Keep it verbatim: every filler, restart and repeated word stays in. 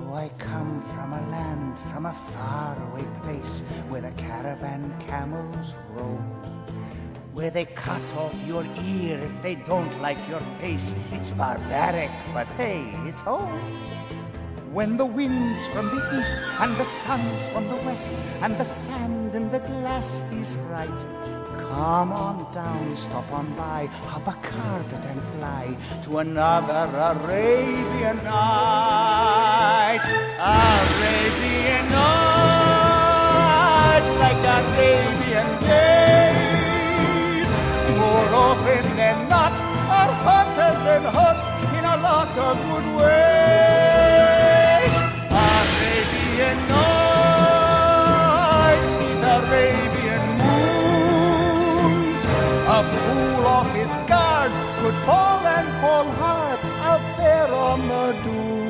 I come from a land, from a faraway place, where the caravan camels roam, where they cut off your ear if they don't like your face. It's barbaric, but hey, it's home. When the wind's from the east and the sun's from the west and the sand in the glass is right, come on down, stop on by, hop a carpet and fly to another Arabian night. Arabian nights like Arabian days, more often than not, are hotter than hot in a lot of good ways. Arabian nights need Arabian moons. A fool off his guard could fall and fall hard out there on the dunes.